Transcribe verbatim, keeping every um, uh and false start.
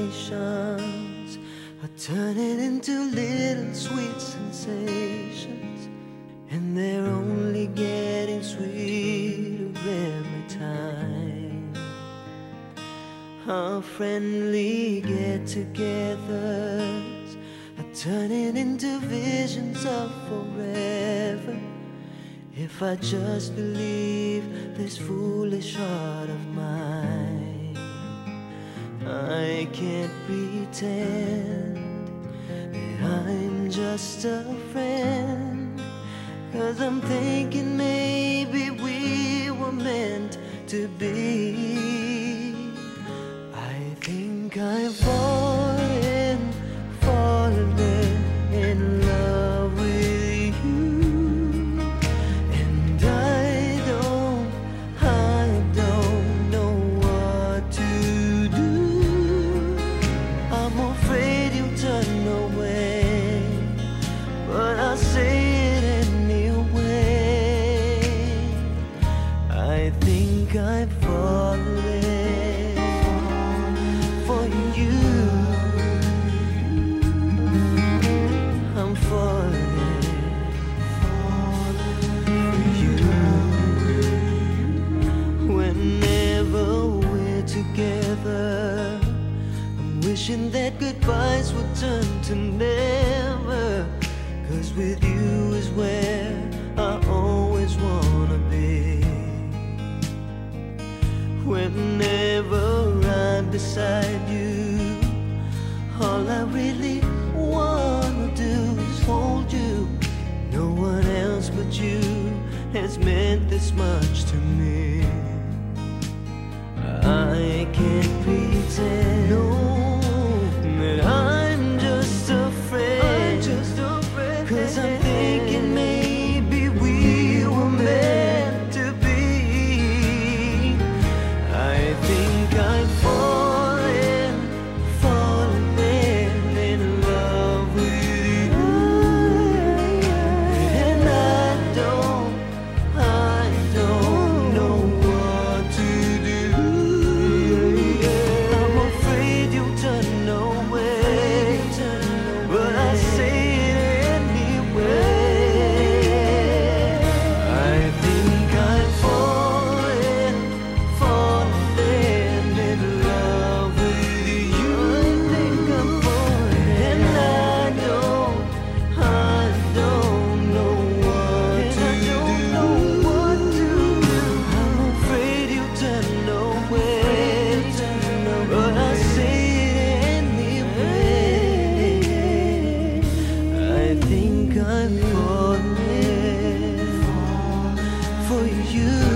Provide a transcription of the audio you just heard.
emotions are turning into little sweet sensations, and they're only getting sweeter every time. Our friendly get-togethers are turning into visions of forever. If I just believe this foolish heart of mine, I can't pretend that I'm just a friend, 'cause I'm thinking maybe we were meant to be. I think I've fallen, fallen in love with you, and I don't, I don't know what to do. I'm afraid you'll turn away, but I'll say it anyway. I think I've fallen for you. I'm falling for you. Whenever we're together, I'm wishing that goodbyes would turn to never, 'cause with you is where I always wanna be. Whenever I'm beside you, all I really wanna do is hold you. No one else but you has meant this much to me. I can't pretend, no, that I'm just a friend, just a friend. 'Cause I'm thinking maybe we were meant to be. I think I've fallen, fallen in love with you, and I don't, I don't know what to do. I'm afraid you'll turn away, but I say it anyway. I think I've fallen, fallen in love with you. I think I'm fallen, and I don't, I don't know what to do. I'm afraid you'll turn away, but I say it anyway. I think I'm falling for you.